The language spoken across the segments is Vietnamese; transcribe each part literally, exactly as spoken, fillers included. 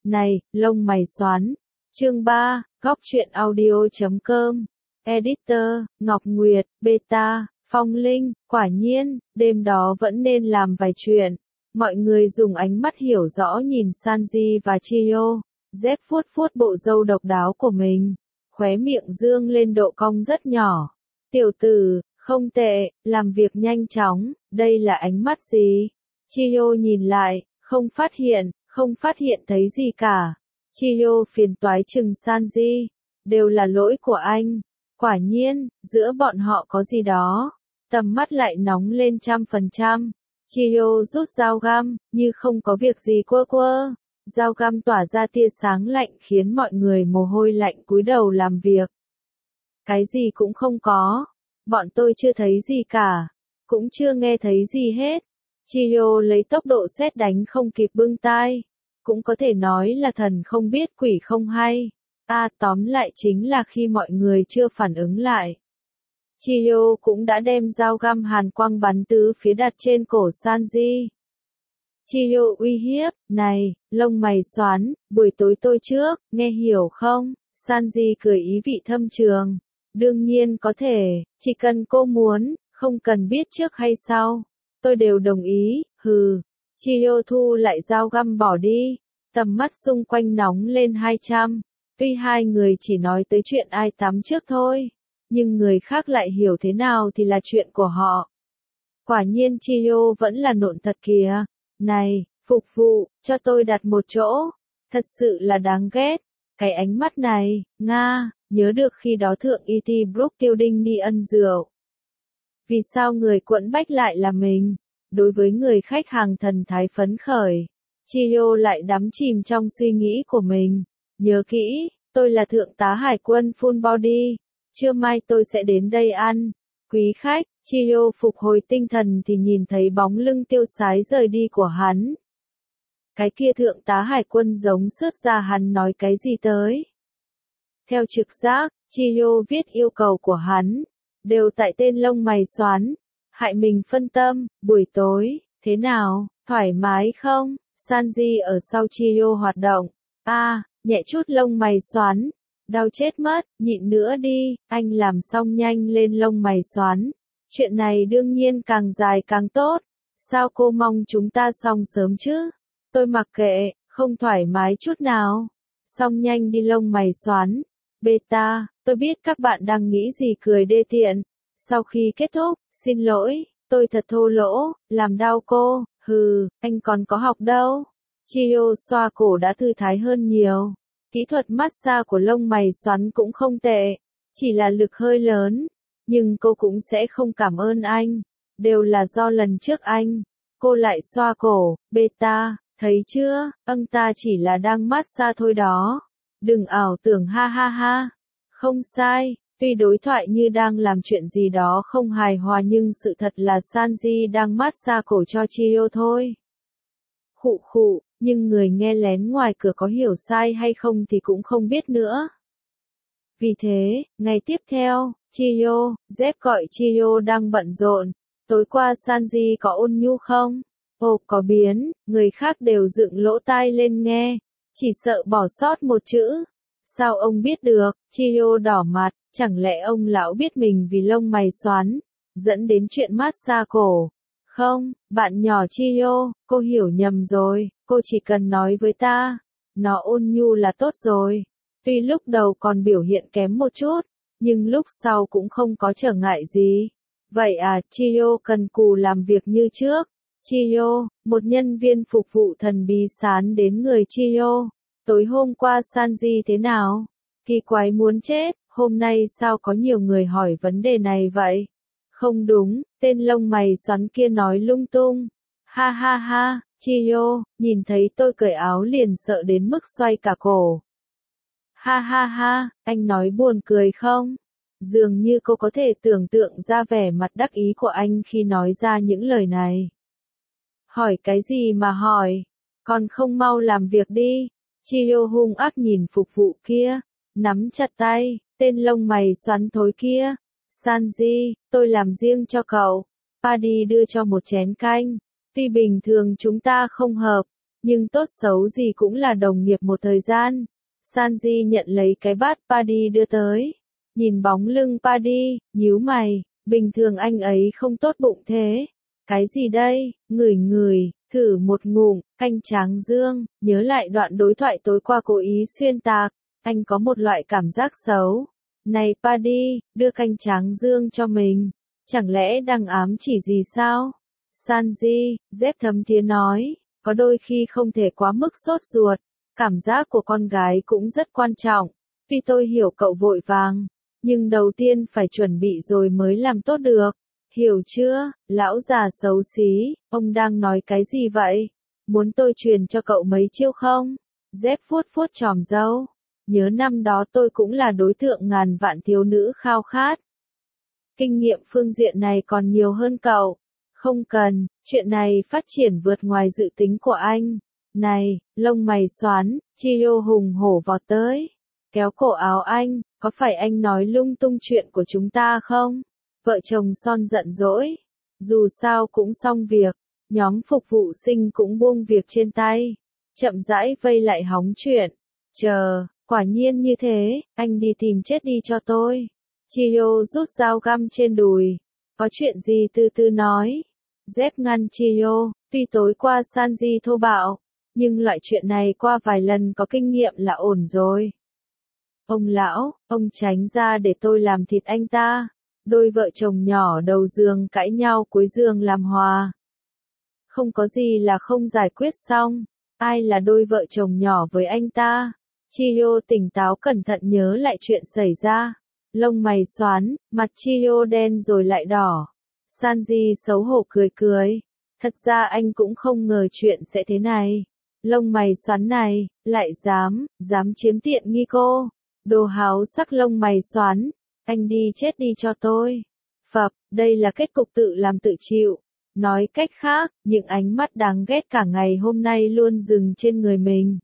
Này, lông mày xoắn. Chương ba, góc truyện audio chấm com. Editor, Ngọc Nguyệt, Beta, Phong Linh, quả nhiên, đêm đó vẫn nên làm vài chuyện. Mọi người dùng ánh mắt hiểu rõ nhìn Sanji và Chiyo. Dép vuốt vuốt bộ râu độc đáo của mình. Khóe miệng dương lên độ cong rất nhỏ. Tiểu tử, không tệ, làm việc nhanh chóng, đây là ánh mắt gì? Chiyo nhìn lại, không phát hiện, không phát hiện thấy gì cả. Chiyo phiền toái chừng Sanji. Đều là lỗi của anh. Quả nhiên, giữa bọn họ có gì đó. Tầm mắt lại nóng lên trăm phần trăm. Chiyo rút dao găm, như không có việc gì quơ quơ. Dao găm tỏa ra tia sáng lạnh khiến mọi người mồ hôi lạnh cúi đầu làm việc. Cái gì cũng không có. Bọn tôi chưa thấy gì cả. Cũng chưa nghe thấy gì hết. Chiyo lấy tốc độ sét đánh không kịp bưng tai. Cũng có thể nói là thần không biết quỷ không hay. À, tóm lại chính là khi mọi người chưa phản ứng lại. Chiyo cũng đã đem dao găm hàn quang bắn tứ phía đặt trên cổ Sanji. Chiyo uy hiếp, này, lông mày xoắn, buổi tối tôi trước, nghe hiểu không? Sanji cười ý vị thâm trường. Đương nhiên có thể, chỉ cần cô muốn, không cần biết trước hay sau. Tôi đều đồng ý, hừ. Chiyo thu lại dao găm bỏ đi. Tầm mắt xung quanh nóng lên hai trăm. Tuy hai người chỉ nói tới chuyện ai tắm trước thôi. Nhưng người khác lại hiểu thế nào thì là chuyện của họ. Quả nhiên Chiyo vẫn là nộn thật kìa. Này, phục vụ, cho tôi đặt một chỗ. Thật sự là đáng ghét. Cái ánh mắt này, Nga, nhớ được khi đó thượng e tê Brook tiêu đinh đi ân rượu. Vì sao người quẫn bách lại là mình? Đối với người khách hàng thần thái phấn khởi, Chiyo lại đắm chìm trong suy nghĩ của mình. Nhớ kỹ, tôi là thượng tá hải quân full body. Trưa mai tôi sẽ đến đây ăn. Quý khách, Chiyo phục hồi tinh thần thì nhìn thấy bóng lưng tiêu sái rời đi của hắn. Cái kia thượng tá hải quân giống sướt ra hắn nói cái gì tới. Theo trực giác, Chiyo viết yêu cầu của hắn. Đều tại tên lông mày xoắn. Hại mình phân tâm, buổi tối, thế nào, thoải mái không? Sanji ở sau Chiyo hoạt động. À, nhẹ chút lông mày xoắn. Đau chết mất, nhịn nữa đi, anh làm xong nhanh lên lông mày xoắn. Chuyện này đương nhiên càng dài càng tốt. Sao cô mong chúng ta xong sớm chứ? Tôi mặc kệ, không thoải mái chút nào. Xong nhanh đi lông mày xoắn. Beta, tôi biết các bạn đang nghĩ gì cười đê tiện. Sau khi kết thúc, xin lỗi, tôi thật thô lỗ, làm đau cô, hừ, anh còn có học đâu. Chiyo xoa cổ đã thư thái hơn nhiều. Kỹ thuật massage của lông mày xoắn cũng không tệ, chỉ là lực hơi lớn. Nhưng cô cũng sẽ không cảm ơn anh. Đều là do lần trước anh. Cô lại xoa cổ, Beta, thấy chưa, ông ta chỉ là đang massage thôi đó. Đừng ảo tưởng ha ha ha. Không sai, tuy đối thoại như đang làm chuyện gì đó không hài hòa nhưng sự thật là Sanji đang massage cổ cho Chiyo thôi. Khụ khụ, nhưng người nghe lén ngoài cửa có hiểu sai hay không thì cũng không biết nữa. Vì thế, ngày tiếp theo, Chiyo, dép gọi Chiyo đang bận rộn. Tối qua Sanji có ôn nhu không? Ồ, có biến, người khác đều dựng lỗ tai lên nghe. Chỉ sợ bỏ sót một chữ. Sao ông biết được? Chiyo đỏ mặt, chẳng lẽ ông lão biết mình vì lông mày xoắn, dẫn đến chuyện massage cổ? Không, bạn nhỏ Chiyo, cô hiểu nhầm rồi, cô chỉ cần nói với ta. Nó ôn nhu là tốt rồi. Tuy lúc đầu còn biểu hiện kém một chút, nhưng lúc sau cũng không có trở ngại gì. Vậy à, Chiyo cần cù làm việc như trước. Chiyo, một nhân viên phục vụ thần bí sán đến người Chiyo. Tối hôm qua Sanji thế nào? Kỳ quái muốn chết, hôm nay sao có nhiều người hỏi vấn đề này vậy? Không đúng, tên lông mày xoắn kia nói lung tung. Ha ha ha, Chiyo, nhìn thấy tôi cởi áo liền sợ đến mức xoay cả cổ. Ha ha ha, anh nói buồn cười không? Dường như cô có thể tưởng tượng ra vẻ mặt đắc ý của anh khi nói ra những lời này. Hỏi cái gì mà hỏi? Còn không mau làm việc đi. Chiyo hung ác nhìn phục vụ kia, nắm chặt tay, tên lông mày xoắn thối kia. Sanji, tôi làm riêng cho cậu. Paddy đưa cho một chén canh. Tuy bình thường chúng ta không hợp, nhưng tốt xấu gì cũng là đồng nghiệp một thời gian. Sanji nhận lấy cái bát Paddy đưa tới. Nhìn bóng lưng Paddy, nhíu mày, bình thường anh ấy không tốt bụng thế. Cái gì đây, ngửi ngửi, thử một ngụm, canh tráng dương, nhớ lại đoạn đối thoại tối qua cố ý xuyên tạc, anh có một loại cảm giác xấu. Này Paddy, đưa canh tráng dương cho mình, chẳng lẽ đang ám chỉ gì sao? Sanji, dép thấm thía nói, có đôi khi không thể quá mức sốt ruột, cảm giác của con gái cũng rất quan trọng, vì tôi hiểu cậu vội vàng, nhưng đầu tiên phải chuẩn bị rồi mới làm tốt được. Hiểu chưa, lão già xấu xí, ông đang nói cái gì vậy? Muốn tôi truyền cho cậu mấy chiêu không? Dép vuốt vuốt chòm râu. Nhớ năm đó tôi cũng là đối tượng ngàn vạn thiếu nữ khao khát. Kinh nghiệm phương diện này còn nhiều hơn cậu. Không cần, chuyện này phát triển vượt ngoài dự tính của anh. Này, lông mày xoắn, Chiyo hùng hổ vọt tới. Kéo cổ áo anh, có phải anh nói lung tung chuyện của chúng ta không? Vợ chồng Son giận dỗi. Dù sao cũng xong việc, nhóm phục vụ sinh cũng buông việc trên tay. Chậm rãi vây lại hóng chuyện. Chờ, quả nhiên như thế, anh đi tìm chết đi cho tôi. Chiyo rút dao găm trên đùi. Có chuyện gì từ từ nói. Dép ngăn Chiyo, tuy tối qua Sanji thô bạo, nhưng loại chuyện này qua vài lần có kinh nghiệm là ổn rồi. Ông lão, ông tránh ra để tôi làm thịt anh ta. Đôi vợ chồng nhỏ đầu giường cãi nhau cuối giường làm hòa. Không có gì là không giải quyết xong. Ai là đôi vợ chồng nhỏ với anh ta? Chiyo tỉnh táo cẩn thận nhớ lại chuyện xảy ra. Lông mày xoắn, mặt Chiyo đen rồi lại đỏ. Sanji xấu hổ cười cười. Thật ra anh cũng không ngờ chuyện sẽ thế này. Lông mày xoắn này, lại dám, dám chiếm tiện nghi cô. Đồ háo sắc lông mày xoắn. Anh đi chết đi cho tôi. Phập, đây là kết cục tự làm tự chịu. Nói cách khác, những ánh mắt đáng ghét cả ngày hôm nay luôn dừng trên người mình.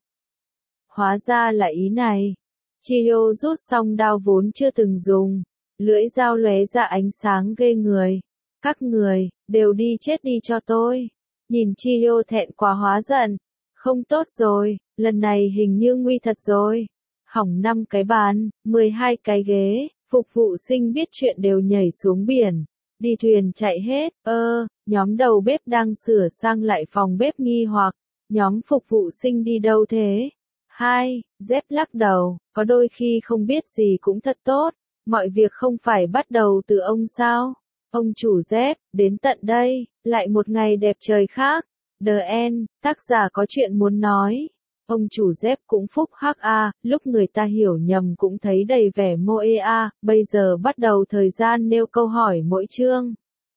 Hóa ra là ý này. Chiyo rút xong đao vốn chưa từng dùng. Lưỡi dao lóe ra ánh sáng ghê người. Các người, đều đi chết đi cho tôi. Nhìn Chiyo thẹn quá hóa giận. Không tốt rồi, lần này hình như nguy thật rồi. Hỏng năm cái bàn, mười hai cái ghế. Phục vụ sinh biết chuyện đều nhảy xuống biển, đi thuyền chạy hết, ơ, nhóm đầu bếp đang sửa sang lại phòng bếp nghi hoặc, nhóm phục vụ sinh đi đâu thế? Hai, dép lắc đầu, có đôi khi không biết gì cũng thật tốt, mọi việc không phải bắt đầu từ ông sao? Ông chủ dép, đến tận đây, lại một ngày đẹp trời khác, The End, tác giả có chuyện muốn nói. Ông chủ dép cũng phúc hắc a, lúc người ta hiểu nhầm cũng thấy đầy vẻ moe a, bây giờ bắt đầu thời gian nêu câu hỏi mỗi chương.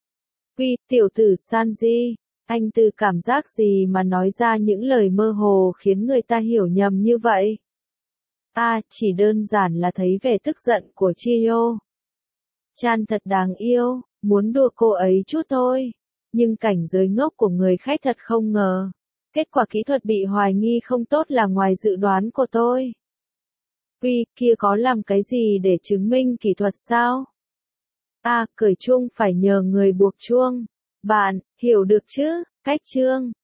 Quy, tiểu tử Sanji, anh từ cảm giác gì mà nói ra những lời mơ hồ khiến người ta hiểu nhầm như vậy? A, chỉ đơn giản là thấy vẻ tức giận của Chiyo. Chan thật đáng yêu, muốn đùa cô ấy chút thôi, nhưng cảnh giới ngốc của người khách thật không ngờ. Kết quả kỹ thuật bị hoài nghi không tốt là ngoài dự đoán của tôi. Quy, kia có làm cái gì để chứng minh kỹ thuật sao? A, cởi chuông phải nhờ người buộc chuông. Bạn, hiểu được chứ? Cách chương.